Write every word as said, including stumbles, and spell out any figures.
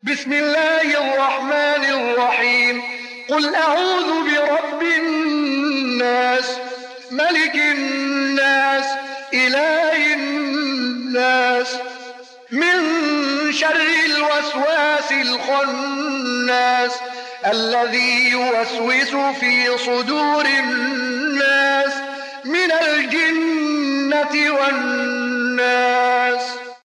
بسم الله الرحمن الرحيم قل أعوذ برب الناس ملك الناس إله الناس من شر الوسواس الخناس الذي يوسوس في صدور الناس من الجنة والناس.